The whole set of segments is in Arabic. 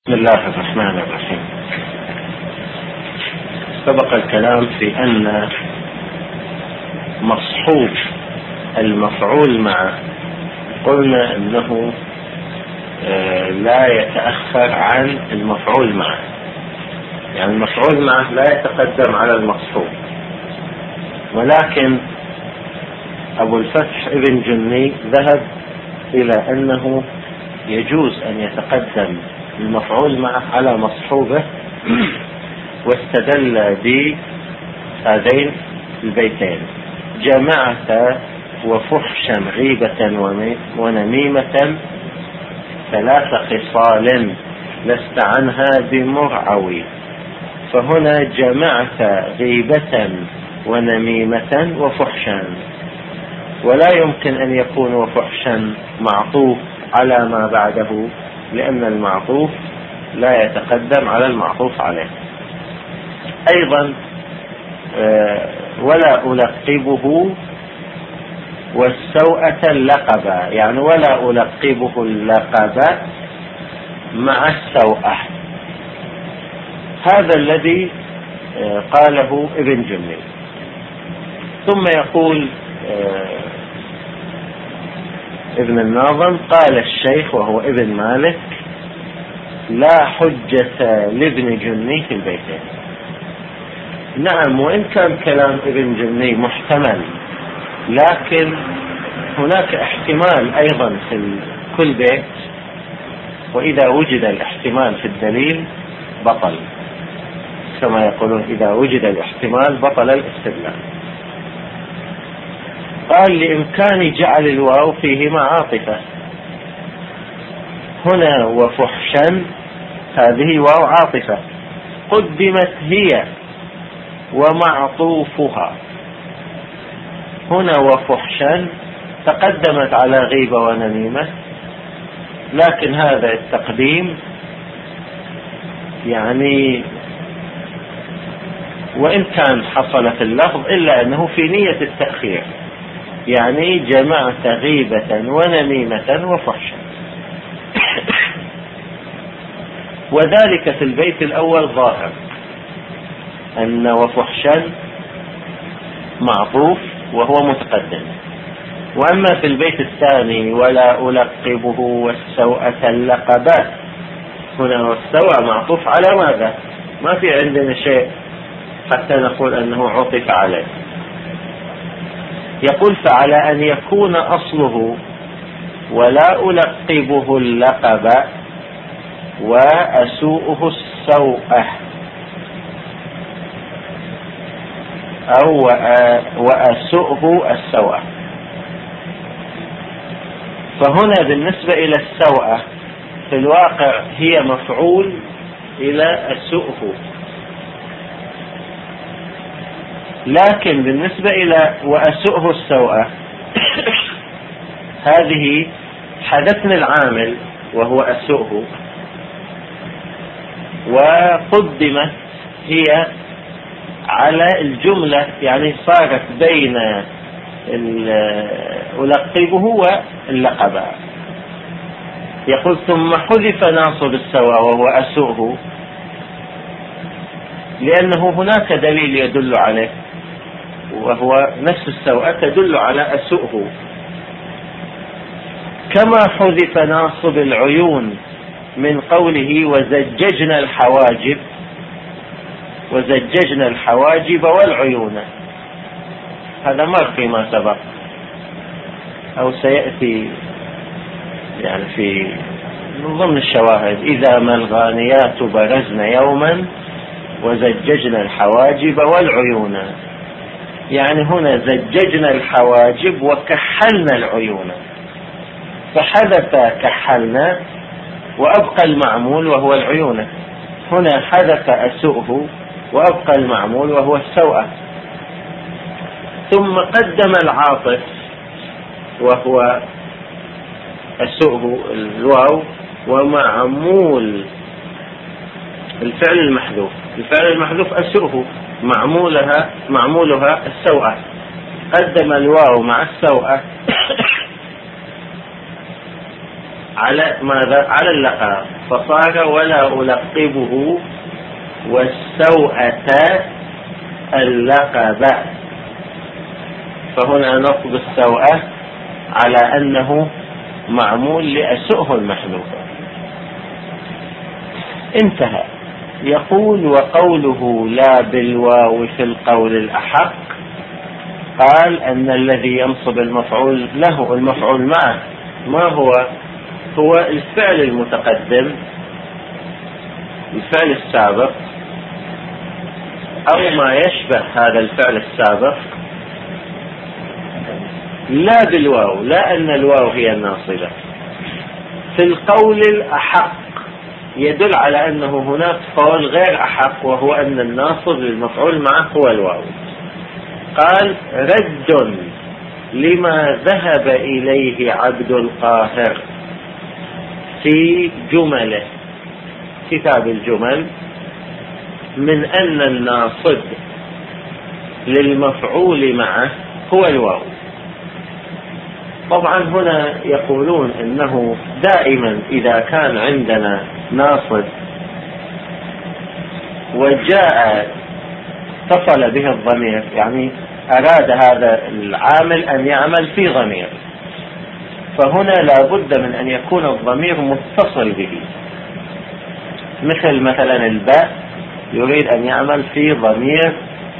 بسم الله الرحمن الرحيم. سبق الكلام في أن مصحوب المفعول معه قلنا أنه لا يتأخر عن المفعول معه، يعني المفعول معه لا يتقدم على المصحوب، ولكن أبو الفتح ابن جني ذهب إلى أنه يجوز أن يتقدم المفعول معه على مصحوبه، واستدل بهذين البيتين: جمعت وفحشا غيبة ونميمة 3 خصال لست عنها بمرعوي. فهنا جمعت غيبة ونميمة وفحشا، ولا يمكن أن يكون وفحشا معطوف على ما بعده، لأن المعطوف لا يتقدم على المعطوف عليه. أيضا ولا ألقبه والسوءة اللقبة، يعني ولا ألقبه اللقب مع السوءة. هذا الذي قاله ابن جني. ثم يقول ابن الناظم: قال الشيخ وهو ابن مالك: لا حجة لابن جني في البيتين. نعم، وإن كان كلام ابن جني محتمل، لكن هناك احتمال أيضا في كل بيت، وإذا وجد الاحتمال في الدليل بطل، كما يقولون: إذا وجد الاحتمال بطل الاستدلال. قال: لإمكان جعل الواو فيهما عاطفة. هنا وفحشا هذه واو عاطفة قدمت هي ومعطوفها. هنا وفحشا تقدمت على غيبة ونميمة، لكن هذا التقديم يعني وإن كان حصل في اللفظ إلا أنه في نية التأخير، يعني جمعت غيبة ونميمة وفحشا. وذلك في البيت الأول ظاهر أن وفحشا معطوف وهو متقدم. وأما في البيت الثاني: ولا ألقبه والسوءة اللقبات، هنا والسوء معطوف على ماذا؟ ما في عندنا شيء حتى نقول أنه عطف عليه. يقول: فعلى أن يكون أصله ولا ألقبه اللقب وأسوءه السوءة، أو وأسوءه السوءة. فهنا بالنسبة إلى السوءة في الواقع هي مفعول إلى أسوءه، لكن بالنسبة إلى وأسوءه السوءة هذه حدثنا العامل وهو أسوءه، وقدمت هي على الجملة، يعني صارت بين ألقبه واللقب. يقول: ثم حذف ناصب السوء وهو أسوءه، لأنه هناك دليل يدل عليه، وهو نفس السوء تدل على أسوءه، كما حذف ناصب العيون من قوله: وزججنا الحواجب، وزججنا الحواجب والعيون. هذا مر فيما سبق أو سيأتي، يعني في من ضمن الشواهد: إذا ما الغانيات برزن يوما وزججنا الحواجب والعيون. يعني هنا زججنا الحواجب وكحلنا العيون، فحذف كحلنا وأبقى المعمول وهو العيون. هنا حذف أسوءه وأبقى المعمول وهو السوءة. ثم قدم العاطف وهو أسوءه الواو، ومعمول الفعل المحذوف. الفعل المحذوف أسوءه، معمولها السوءة. قدم الواو مع السوءة على ماذا؟ على اللقب، فصار ولا ألقبه والسوءة اللقب. فهنا نصب السوءة على أنه معمول لأسؤه المحذوفة. انتهى. يقول: وقوله لا بالواو في القول الأحق، قال أن الذي ينصب المفعول له المفعول معه ما هو؟ هو الفعل المتقدم، الفعل السابق أو ما يشبه هذا الفعل السابق، لا بالواو، لا أن الواو هي الناصبة. في القول الأحق يدل على أنه هناك قول غير أحق، وهو أن الناصب للمفعول معه هو الواو. قال: رد لما ذهب إليه عبد القاهر في جمله، كتاب الجمل، من أن الناصب للمفعول معه هو الواو. طبعا هنا يقولون إنه دائما إذا كان عندنا ناصب وجاء اتصل به الضمير، يعني أراد هذا العامل أن يعمل في ضمير، فهنا لا بد من أن يكون الضمير متصل به. مثلا الباء يريد أن يعمل في ضمير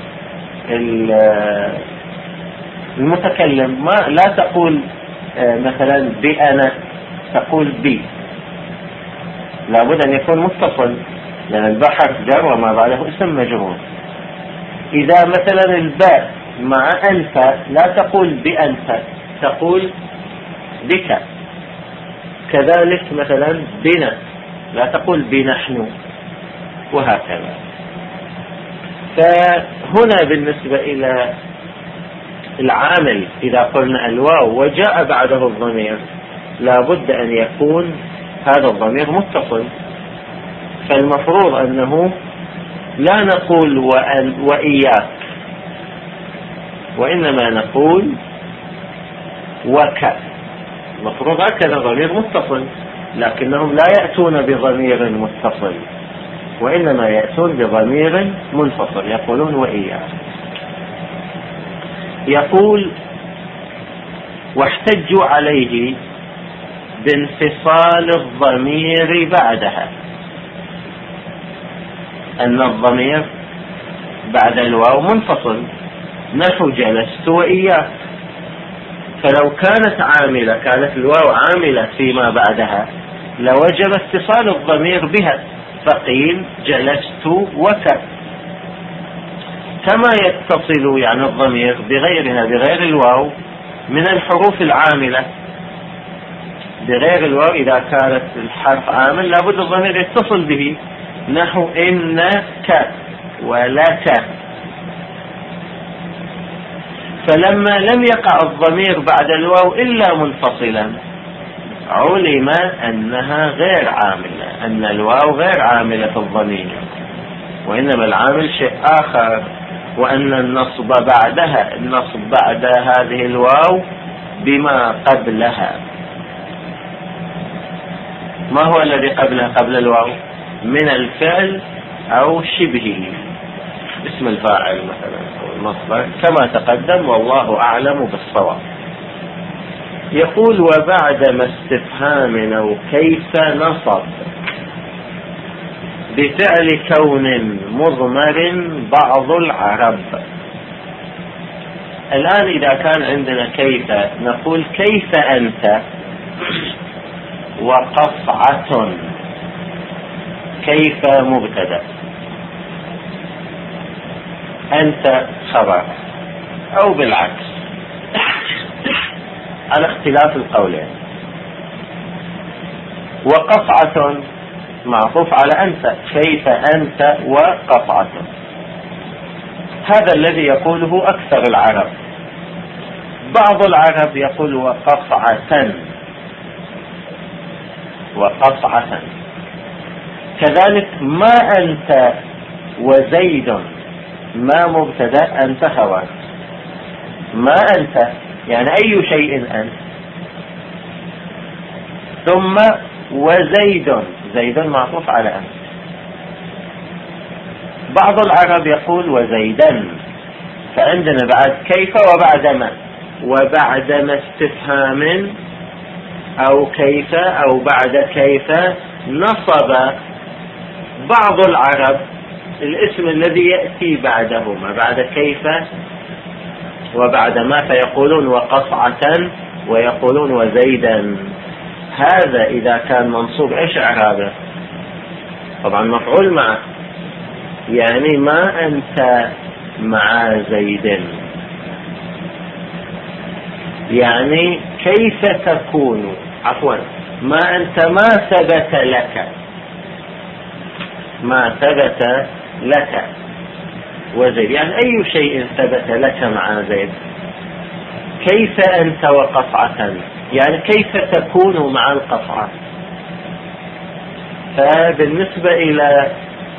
المتكلم، ما لا تقول مثلا بأنا، تقول بي، لا بد أن يكون متصل، لأن الباء حرف جر وما بعده اسم مجرور. إذا مثلا الباء مع أنت لا تقول بأنت، تقول بك. كذلك مثلا بنا لا تقول بنحن، وهكذا. فهنا بالنسبة إلى العامل إذا قلنا الواو وجاء بعده الضمير، لا بد أن يكون هذا الضمير متصل. فالمفروض أنه لا نقول وإياك، وإنما نقول وك. المفروض هكذا ضمير متصل، لكنهم لا يأتون بضمير متصل، وإنما يأتون بضمير منفصل، يقولون وإياك. يقول: واحتجوا عليه بانفصال الضمير بعدها، أن الضمير بعد الواو منفصل، نحو جلست وإياك. فلو كانت عاملة، كانت الواو عاملة فيما بعدها، لوجب اتصال الضمير بها، فقيل جلست وك. كما يتصل يعني الضمير بغيرها بغير الواو من الحروف العاملة. بغير الواو إذا كانت الحرف عامل لابد الضمير يتصل به، نحو إنك ولك. فلما لم يقع الضمير بعد الواو إلا منفصلا، علم أنها غير عاملة، أن الواو غير عاملة في الضمير، وإنما العامل شيء آخر، وأن النصب بعدها، النصب بعد هذه الواو بما قبلها. ما هو الذي قبلها قبل الواو؟ من الفعل أو شبهه، اسم الفاعل مثلا أو المصدر، كما تقدم والله أعلم بالصواب. يقول: وبعد ما استفهام أو كيف نصب بفعل كون مضمر بعض العرب. الآن إذا كان عندنا كيف، نقول كيف أنت وقصعة. كيف مبتدأ، أنت خبر، أو بالعكس على اختلاف القولين. وقصعة معطوف على أنت، كيف أنت وقصعة. هذا الذي يقوله أكثر العرب. بعض العرب يقول وقصعة، وقصعة. كذلك ما أنت وزيد، ما مبتدأ، أنت خبر. ما أنت يعني أي شيء أنت. ثم وزيد، زيد معطوف على أنت. بعض العرب يقول وزيدا، فعندنا بعد كيف وبعد ما، وبعد ما استفهام أو كيف أو بعد كيف نصب بعض العرب الاسم الذي يأتي بعدهما بعد كيف وبعد ما، فيقولون وقصعة ويقولون وزيدا. هذا إذا كان منصوب إيش إعرابه؟ طبعا مفعول معه، يعني ما أنت مع زيد، يعني كيف تكون، عفوا ما أنت ما ثبت لك، ما ثبت لك وزيد، يعني أي شيء ثبت لك مع زيد. كيف أنت وقصعة، يعني كيف تكون مع القصعة. فبالنسبة إلى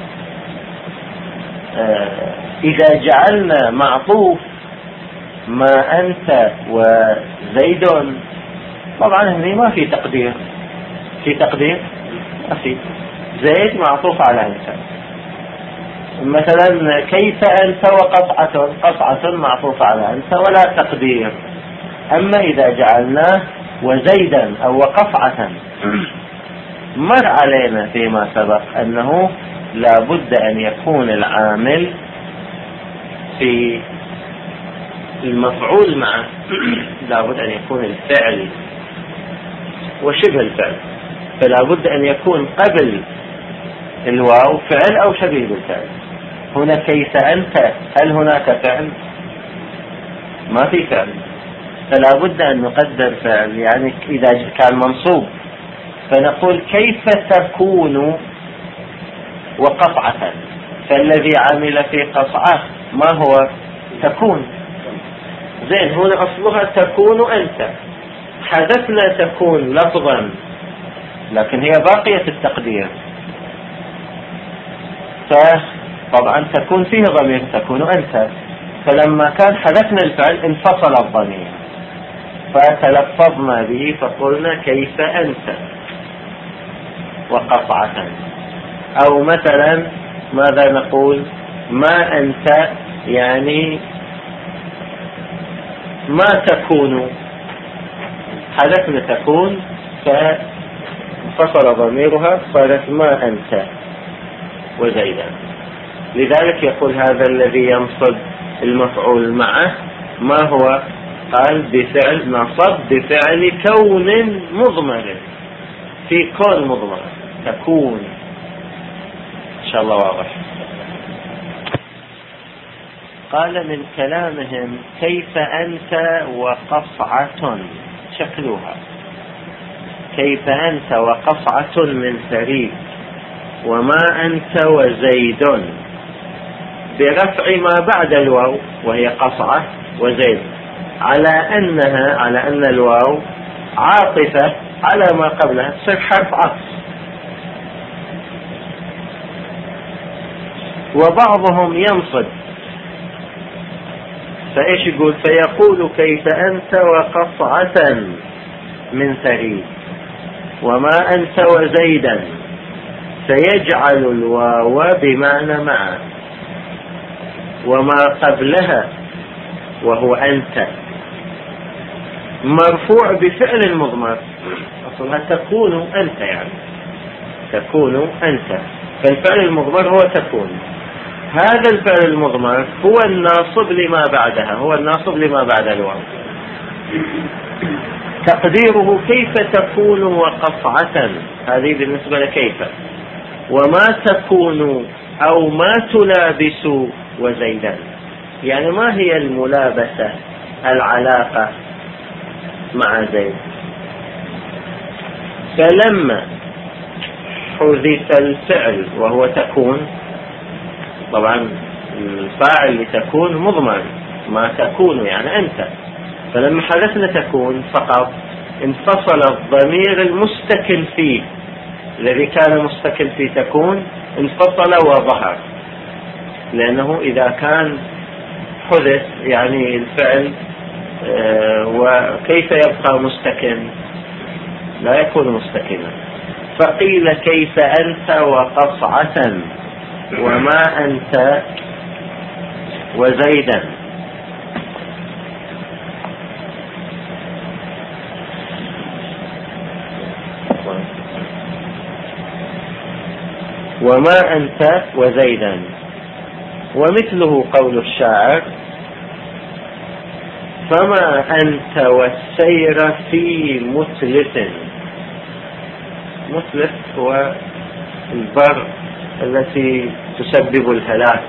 إذا جعلنا معطوف ما أنت وزيد، طبعا هنا ما في تقدير، في تقدير ما في، زيد معطوف على أنت. مثلا كيف أنت وقصعة، قصعة معطوف على أنت ولا تقدير. أما إذا جعلناه وزيدا أو وقصعة، مر علينا فيما سبق أنه لا بد أن يكون العامل في المفعول معه لا بد أن يكون الفعل وشبه الفعل، فلا بد أن يكون قبل الواو فعل أو شبيه بالفعل. هنا كيف أنت، هل هناك فعل؟ ما في فعل، فلا بد أن نقدر فعل. يعني إذا كان منصوب فنقول كيف تكون وقطعة، فالذي عمل في قطعة ما هو؟ تكون. زين، هنا أصلها تكون أنت، حذفنا تكون لفظا لكن هي باقية التقدير، فطبعا تكون فيه ضمير تكون أنت، فلما كان حذفنا الفعل انفصل الضمير فتلفظنا به فقلنا كيف أنت وقطعة. أو مثلا ماذا نقول؟ ما أنت، يعني ما تكون، حذفنا تكون فانفصل ضميرها صارت ما أنت وزيدا. لذلك يقول هذا الذي ينصب المفعول معه ما هو؟ قال بفعل، نصب بفعل كون مضمر، في كون مضمر تكون. إن شاء الله واضح. قال من كلامهم كيف أنت وقصعة شكلها، كيف أنت وقصعة من ثريد، وما أنت وزيد، برفع ما بعد الواو وهي قصعة وزيد، على أن الواو عاطفة على ما قبلها، تصير حرف عطف. وبعضهم ينصب، فإيش يقول؟ فيقول كيف أنت وقصعة من ثريد، وما أنت وزيدا، فيجعل الواو بمعنى مع، وما قبلها وهو أنت مرفوع بفعل مضمر، أصلها تكون أنت، يعني تكون أنت، فالفعل المضمر هو تكون. هذا الفعل المضمر هو الناصب لما بعدها، هو الناصب لما بعد الواو. تقديره كيف تكون وقصعة، هذه بالنسبة لكيف. وما تكون أو ما تلابس وزيدا، يعني ما هي الملابسة، العلاقة مع زيد. فلما حذف الفعل وهو تكون، طبعا الفاعل لتكون مضمر، ما تكون يعني أنت، فلما حذفنا تكون فقط انفصل الضمير المستكن فيه الذي كان مستكن في تكون، انفصل وظهر، لأنه إذا كان حذف يعني الفعل وكيف يبقى مستكن؟ لا يكون مستقيما. فقيل كيف أنت وقصعة وما أنت وزيدا. وما أنت وزيدا. ومثله قول الشاعر: فما أنت والسير في متلف. متلف هو البر التي تسبب الهلاك.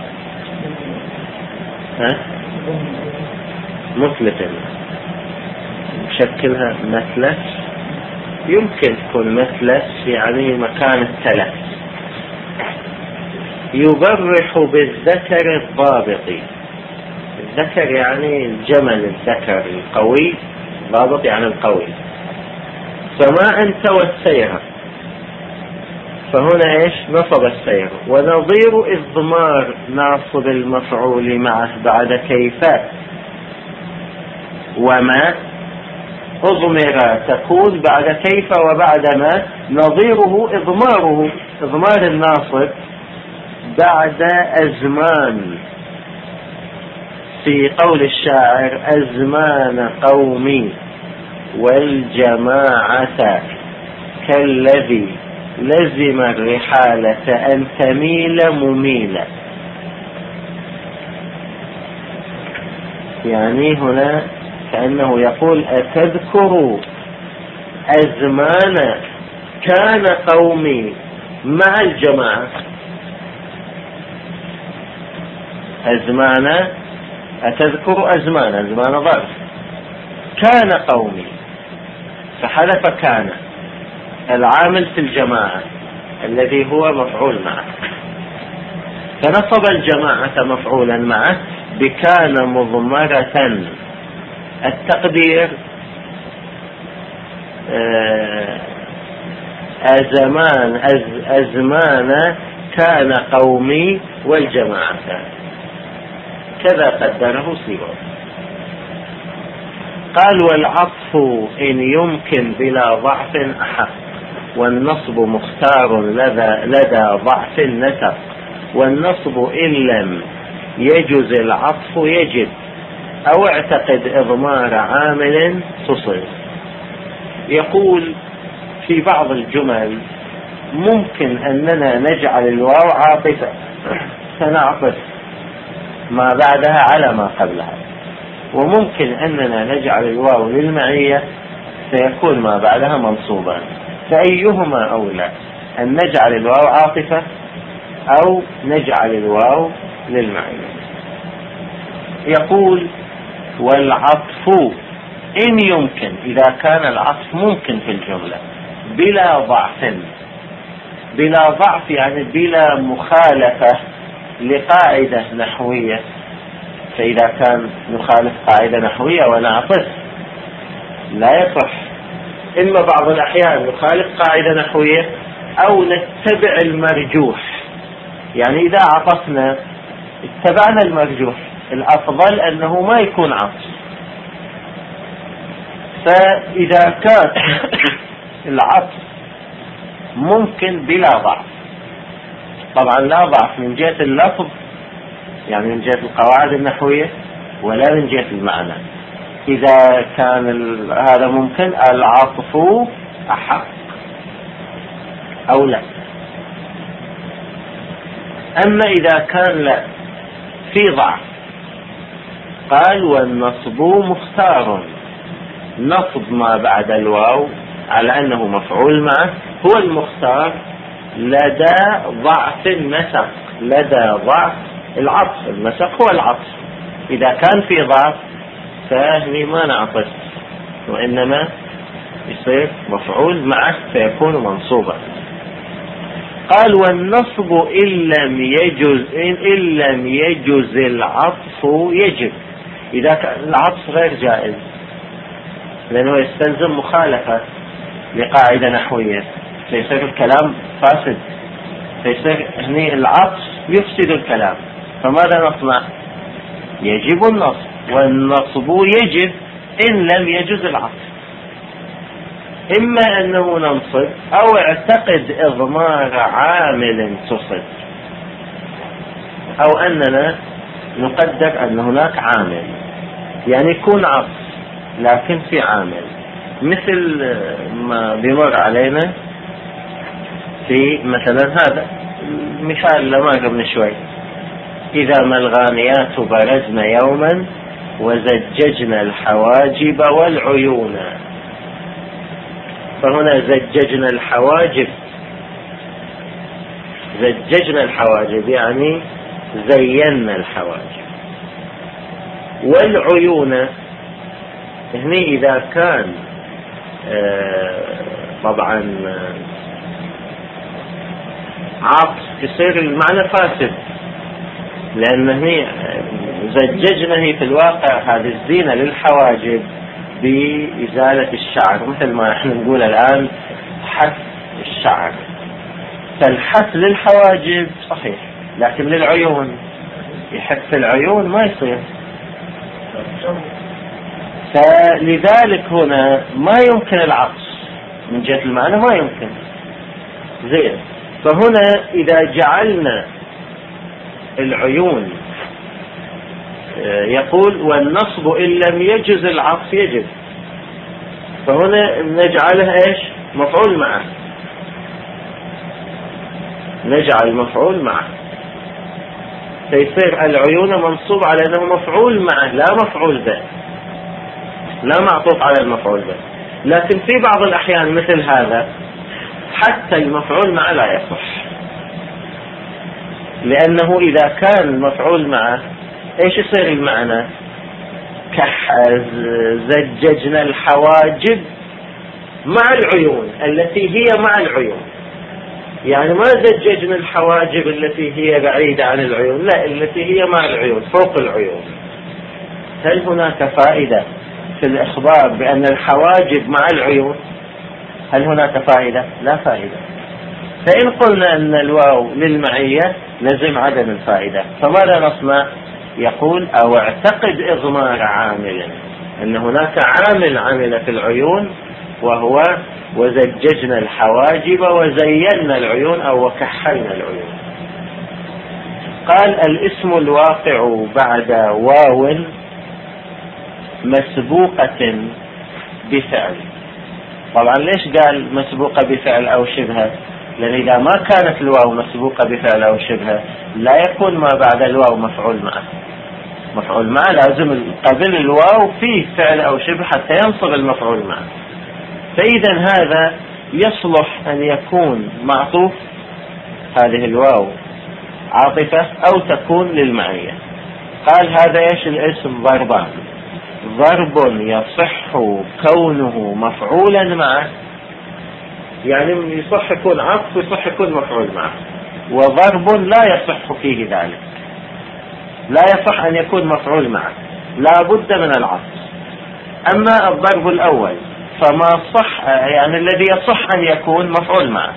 متلف شكلها مثلث، يمكن تكون مثلث يعني مكان التلف. يبرح بالذكر الضابط. الذكر يعني الجمل الذكر القوي، ضابط يعني القوي. فما أنت والسير، فهنا إيش؟ نصب السير. ونظير إضمار ناصب المفعول معه بعد كيف وما أضمر تكون بعد كيف وبعد ما. نظيره إضماره، إضمار الناصب بعد أزمان، في قول الشاعر: أزمان قومي والجماعة كالذي لزم الرحالة أن تميل مميلة. يعني هنا كأنه يقول: أتذكر أزمان كان قومي مع الجماعة. أزمان، أتذكر أزمان، أزمان ظرف، كان قومي فحذف كان العامل في الجماعة الذي هو مفعول معه، فنصب الجماعة مفعولا معه بكان مضمرة. التقدير أزمان كان قومي والجماعة، كذا قدره سيبويه. قال: والعطف إن يمكن بلا ضعف أحق، والنصب مختار لدى ضعف نسق، والنصب إن لم يجز العطف يجب، أو اعتقد إضمار عامل تصل. يقول: في بعض الجمل ممكن أننا نجعل الواو عاطفة، سنعطف ما بعدها على ما قبلها، وممكن أننا نجعل الواو للمعية سيكون ما بعدها منصوبا. فأيهما أولى، أن نجعل الواو عاطفة أو نجعل الواو للمعية؟ يقول: والعطف إن يمكن، إذا كان العطف ممكن في الجملة بلا ضعف. بلا ضعف يعني بلا مخالفة لقاعدة نحوية. فإذا كان نخالف قاعدة نحوية ونعطف لا يصح. إما بعض الأحيان نخالف قاعدة نحوية أو نتبع المرجوح، يعني إذا عطفنا اتبعنا المرجوح، الأفضل أنه ما يكون عطف. فإذا كان العطف ممكن بلا ضعف، طبعا لا ضعف من جهة اللفظ يعني من جهة القواعد النحوية ولا من جهة المعنى، إذا كان هذا ممكن العطف أحق أو لا. أما إذا كان لا في ضعف، قال: والنصب مختار. نصب ما بعد الواو على أنه مفعول معه هو المختار لدى ضعف النسق، لدى ضعف العطف. النسق هو العطف. إذا كان في ضعف فهني ما نعطف، وإنما يصير مفعول معه فيكون منصوبا. قال: والنصب إن لم يجز العطف يجب. إذا كان العطف غير جائز لأنه يستلزم مخالفة لقاعدة نحوية، فيصير الكلام فاسد، فيصير هني العطف يفسد الكلام. فماذا نصنع؟ يجب النصب، والنصب يجب إن لم يجز العطف. إما أنه ننصب أو اعتقد إضمار عامل تصب، أو أننا نقدر أن هناك عامل، يعني يكون عطف لكن في عامل، مثل ما بيمر علينا في مثلا هذا المثال لما قبل شوي: إذا ما الغانيات برزن يوما وزججنا الحواجب والعيون. فهنا زججنا الحواجب، زججنا الحواجب يعني زينا الحواجب. والعيون هنا إذا كان طبعا عطف يصير المعنى فاسد، لأن هي زججنا هي في الواقع هذه الزينة للحواجب بإزالة الشعر، مثل ما احنا نقول الآن حث الشعر. فالحث للحواجب صحيح، لكن للعيون يحث العيون ما يصير. فلذلك هنا ما يمكن العطف من جهة المعنى، ما يمكن. زين، فهنا إذا جعلنا العيون يقول والنصب إن لم يجز العطف يجب، فهنا نجعله إيش؟ مفعول معه، نجعل مفعول معه، فيصير العيون منصوب على أنه مفعول معه لا مفعول به، لا معطوف على المفعول به. لكن في بعض الأحيان مثل هذا حتى المفعول معه لا يصح، لأنه إذا كان المفعول معه إيش يصير المعنى؟ زججنا الحواجب مع العيون التي هي مع العيون، يعني ما زججنا الحواجب التي هي بعيدة عن العيون، لا، التي هي مع العيون فوق العيون. هل هناك فائدة في الإخبار بأن الحواجب مع العيون؟ هل هناك فائدة؟ لا فائدة. فإن قلنا أن الواو للمعية لزم عدم الفائدة، فماذا نصنع؟ يقول أو اعتقد إضمار عامل، أن هناك عامل عمل في العيون وهو وزججنا الحواجب وزينا العيون أو وكحلنا العيون. قال الاسم الواقع بعد واو مسبوقة بفعل. طبعا ليش قال مسبوقة بفعل أو شبهه؟ لأن إذا ما كانت الواو مسبوقة بفعل أو شبهه لا يكون ما بعد الواو مفعول معه. مفعول معه لازم قبل الواو فيه فعل أو شبه حتى ينصب المفعول معه. فإذا هذا يصلح أن يكون معطوف، هذه الواو عاطفة، أو تكون للمعية. قال هذا ايش الاسم؟ ضربان. ضرب يصح كونه مفعولا معه، يعني يصح يكون عطف ويصح يكون مفعول معه، وضرب لا يصح فيه ذلك، لا يصح أن يكون مفعول معه، لا بد من العطف. أما الضرب الأول فما صح، يعني الذي يصح أن يكون مفعول معه،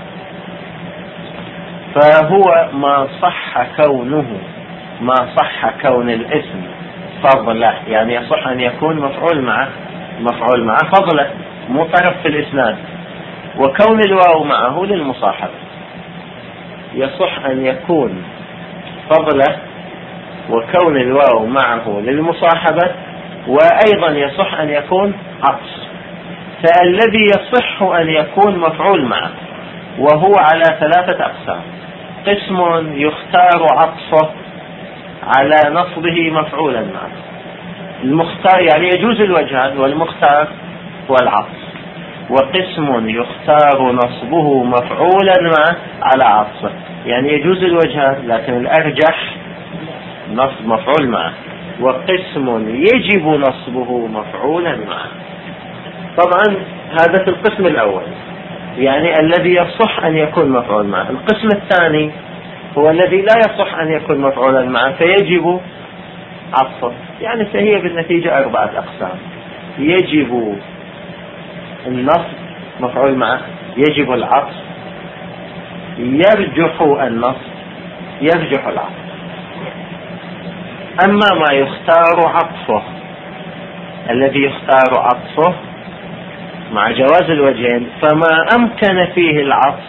فهو ما صح كونه، ما صح كون الاسم فضله، يعني يصح أن يكون مفعول معه، مفعول معه فضله، مو طرف في الإسناد. وكون الواو معه للمصاحبة، يصح أن يكون فضله وكون الواو معه للمصاحبة، وأيضا يصح أن يكون عطف. فالذي يصح أن يكون مفعول معه وهو على ثلاثة أقسام: قسم يختار عطفه على نصبه مفعولا معه، المختار يعني يجوز الوجهان والمختار والعطف، وقسم يختار نصبه مفعولا معه على عطفه، يعني يجوز الوجهان لكن الأرجح نصب مفعول معه، وقسم يجب نصبه مفعولا معه. طبعا هذا في القسم الأول، يعني الذي يصح أن يكون مفعول معه. القسم الثاني هو الذي لا يصح أن يكون مفعولا معه فيجب عطفه، يعني فهي بالنتيجة 4 أقسام: يجب النصب مفعول معه، يجب العطف، يرجح النصب، يرجح العطف. أما ما يختار عطفه، الذي يختار عطفه مع جواز الوجهين، فما أمكن فيه العطف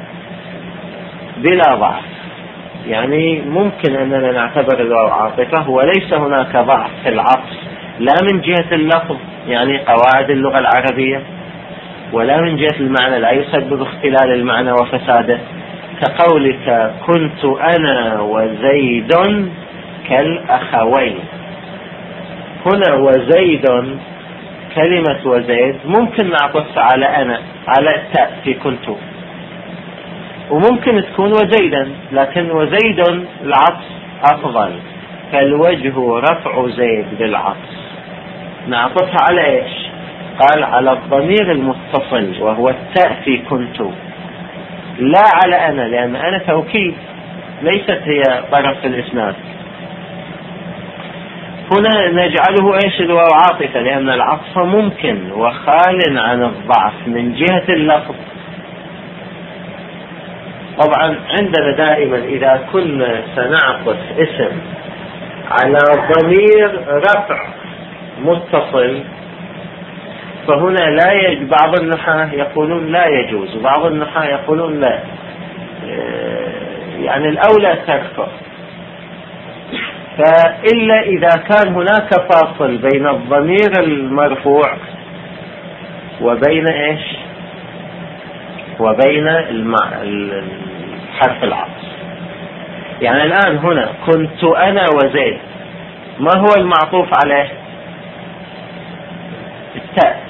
بلا ضعف. يعني ممكن أننا نعتبر الواو عاطفة وليس هناك ضعف في العطف، لا من جهة اللفظ يعني قواعد اللغة العربية، ولا من جهة المعنى، لا يسبب اختلال المعنى وفساده، كقولك كنت أنا وزيد كالأخوين. هنا وزيد، كلمة وزيد ممكن نعطف على أنا، على التاء في كنت، وممكن تكون وزيدا، لكن وزيد العطف أفضل، فالوجه رفع زيد بالعطف نعطفها على إيش؟ قال على الضمير المتصل وهو التاء في كنت، لا على أنا، لأن أنا توكيد ليست هي طرف في الإسناد. هنا نجعله إيش؟ الواو عاطفة، لأن العطف ممكن وخال عن الضعف من جهة اللفظ. طبعا عندنا دائما إذا كنا سنعطف اسم على ضمير رفع متصل، فهنا لا بعض النحاة يقولون لا يجوز، وبعض النحاة يقولون لا، يعني الأولى تركه. فإلا إذا كان هناك فاصل بين الضمير المرفوع وبين إيش؟ وبين حرف العطف. يعني الآن هنا كنت أنا وزيد، ما هو المعطوف عليه؟ التاء.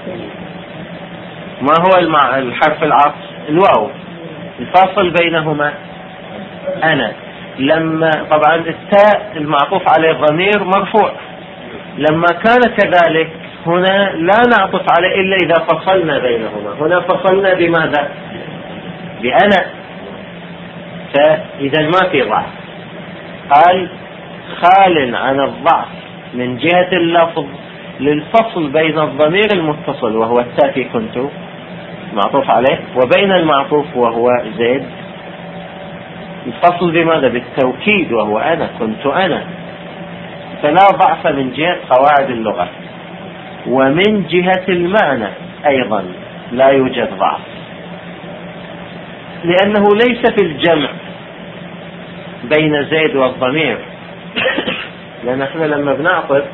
ما هو الحرف العطف؟ الواو. الفاصل بينهما أنا. لما طبعا التاء المعطوف عليه ضمير مرفوع، لما كان كذلك هنا لا نعطف عليه إلا إذا فصلنا بينهما. هنا فصلنا بماذا؟ بأنا، فإذا ما في ضعف. قال خال عن الضعف من جهة اللفظ للفصل بين الضمير المتصل وهو التاء في كنت معطوف عليه وبين المعطوف وهو زيد، الفصل بماذا؟ بالتوكيد وهو أنا، كنت أنا. فلا ضعف من جهة قواعد اللغة، ومن جهة المعنى أيضا لا يوجد ضعف، لأنه ليس في الجمع بين زيد والضمير. لأن احنا لما بنعطف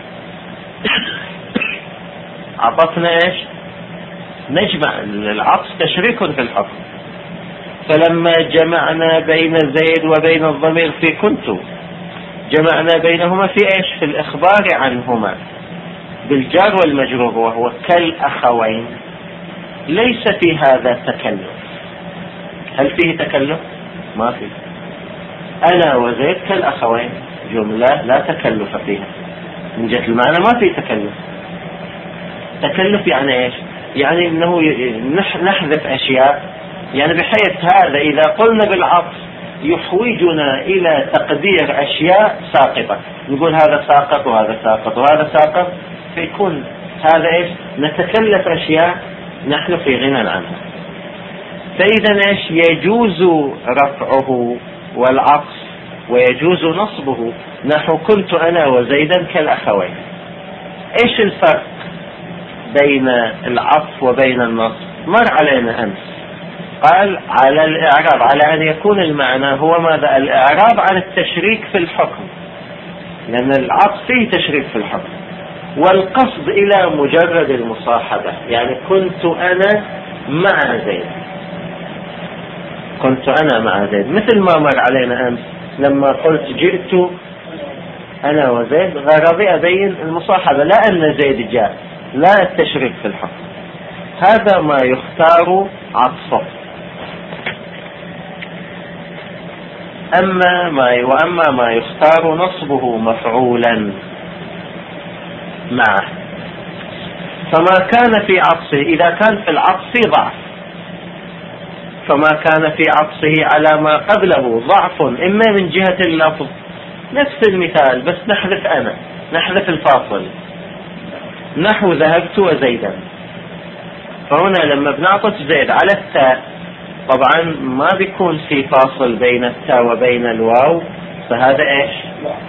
عطفنا ايش؟ نجمع، العطف تشريك في الحكم. فلما جمعنا بين زيد وبين الضمير في كنت، جمعنا بينهما في ايش؟ في الإخبار عنهما بالجار والمجرور وهو كالأخوين. ليس في هذا تكلف. هل فيه تكلف؟ ما فيه. أنا وزيد كالأخوين جملة لا تكلف فيها، من جهة المعنى ما فيه تكلف. تكلف يعني ايش؟ يعني انه نحذف اشياء، يعني بحيث هذا اذا قلنا بالعطف يحوجنا الى تقدير اشياء ساقطة، نقول هذا ساقط وهذا ساقط وهذا ساقط، فيكون هذا ايش؟ نتكلف اشياء نحن في غنى عنها. فاذا ايش؟ يجوز رفعه والعطف ويجوز نصبه، نحو كنت انا وزيدا كالاخوين. ايش الفرق بين العطف وبين النصب؟ مر علينا أمس. قال على الإعراب، على أن يكون المعنى هو ماذا؟ الإعراب عن التشريك في الحكم، لأن العطف فيه تشريك في الحكم، والقصد إلى مجرد المصاحبة. يعني كنت أنا مع زيد، كنت أنا مع زيد، مثل ما مر علينا أمس لما قلت جئت أنا وزيد، غرضي أبين المصاحبة، لا أن زيد جاء، لا التشريك في الحكم. هذا ما يختار عطفه. وأما ما يختار نصبه مفعولا معه، فما كان في عطفه، إذا كان في العطف في ضعف، فما كان في عطفه على ما قبله ضعف إما من جهة اللفظ، نفس المثال بس نحذف أنا، نحذف الفاصل، نحو ذهبت وزيدا. فهنا لما بنعطف زيد على التاء طبعا ما بيكون في فاصل بين التاء وبين الواو، فهذا ايش؟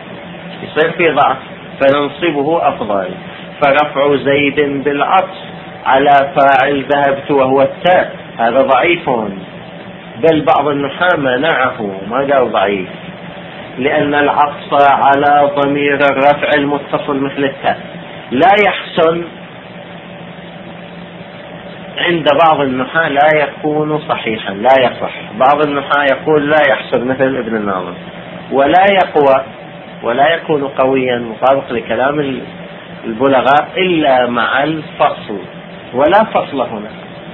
يصير في ضعف، فننصبه أفضل. فرفع زيد بالعطف على فاعل ذهبت وهو التاء، هذا ضعيف، بل بعض النحاة منعه ما قال ضعيف، لأن العطف على ضمير الرفع المتصل مثل التاء لا يحسن عند بعض النحاة، لا يكون صحيحا، لا يصح. بعض النحاة يقول لا يحسن مثل ابن الناظم، ولا يقوى ولا يكون قويا مطابق لكلام البلغاء إلا مع الفصل، ولا فصل هنا.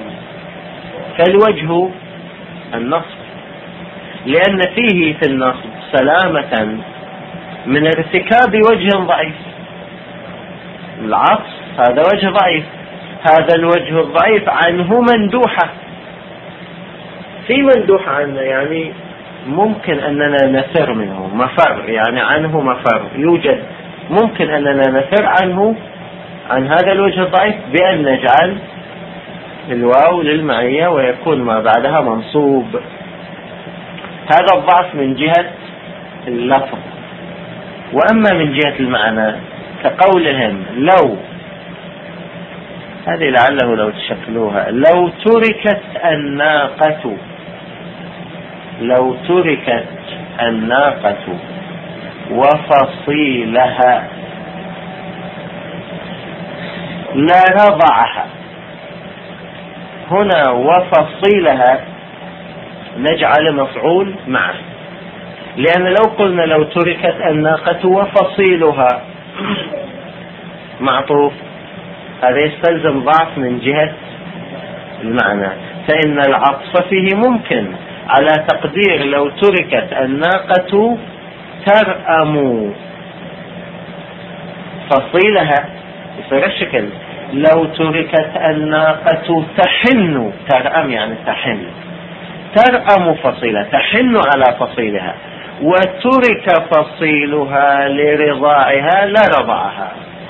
فالوجه النصب، لأن فيه في النصب سلامة من ارتكاب وجه ضعيف. العطف هذا وجه ضعيف، هذا الوجه الضعيف عنه مندوحة، في مندوحة عنه، يعني ممكن أننا نفر منه، مفر يعني عنه مفر يوجد، ممكن أننا نفر عنه عن هذا الوجه الضعيف بأن نجعل الواو للمعية ويكون ما بعدها منصوب. هذا الضعف من جهة اللفظ. وأما من جهة المعنى كقولهم لو، هذه لعله لو تشكلوها، لو تركت الناقة، لو تركت الناقة وفصيلها لا رضعها. هنا وفصيلها نجعل مفعول معه، لأن لو قلنا لو تركت الناقة وفصيلها معطوف، هذا يستلزم ضعف من جهة المعنى، فإن العطف فيه ممكن على تقدير لو تركت الناقة ترأم فصيلها، يصير الشكل لو تركت الناقة تحن، ترأم يعني تحن، ترأم فصيلها، تحن على فصيلها، وترك فصيلها لرضاعها لا رضعها،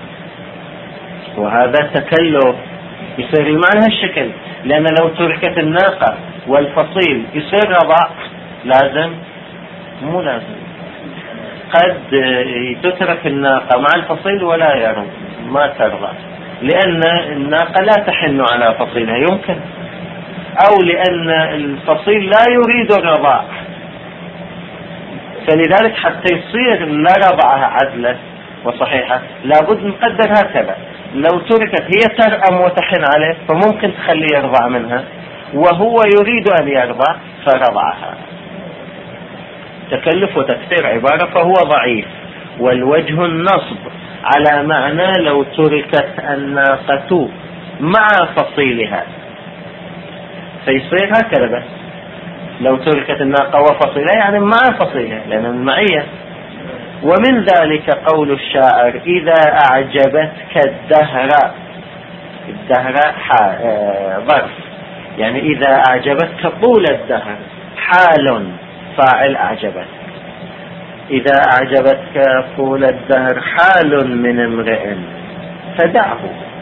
وهذا تكلف، يصير المعنى هالشكل. لأن لو تركت الناقة والفصيل يصير رضع، لازم مو لازم، قد تترك الناقة مع الفصيل ولا يرضع، ما ترضع، لأن الناقة لا تحن على فصيلها يمكن، أو لأن الفصيل لا يريد الرضاع، فلذلك حتى يصير لا رضعها عدلة وصحيحة لابد نقدر هكذا. لو تركت هي ترأم وتحن عليه فممكن تخليه يرضع منها، وهو يريد أن يرضع فرضعها، تكلف وتكثير عبارة، فهو ضعيف. والوجه النصب على معنى لو تركت الناقة مع فصيلها، فيصير هكذا بس، لو تركت الناقة وفصيلها يعني مع فصيلها لأن المعية. ومن ذلك قول الشاعر إذا أعجبتك الدهر، الدهر ظرف، يعني إذا أعجبتك طول الدهر، حال فاعل أعجبتك، إذا أعجبتك طول الدهر حال من امرئ فدعه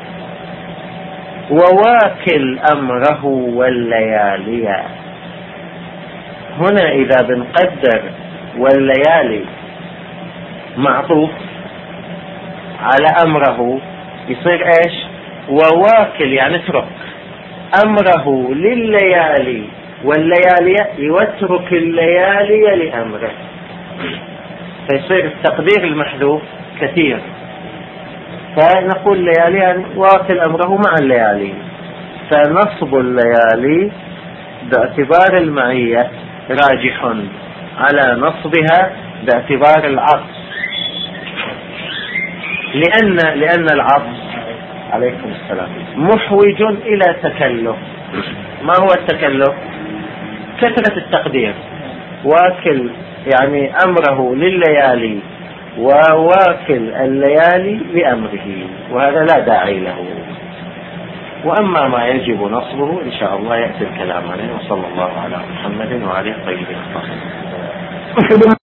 وواكل أمره والليالي. هنا إذا بنقدر والليالي معطوف على أمره يصير إيش؟ وواكل يعني اترك أمره لليالي، والليالي يترك الليالي لأمره، فيصير التقدير المحذوف كثير، فنقول الليالي يعني واكل أمره مع الليالي، فنصب الليالي باعتبار المعية راجح على نصبها باعتبار العطف، لأن العطف عليكم السلام محوج إلى تكلف. ما هو التكلف؟ كثرة التقدير، واكل يعني أمره لليالي وواكل الليالي لأمره، وهذا لا داعي له. وأما ما يجب نصبه إن شاء الله يأتي الكلام عليه، وصلى الله على محمد وعلى طيبين الطاهرين.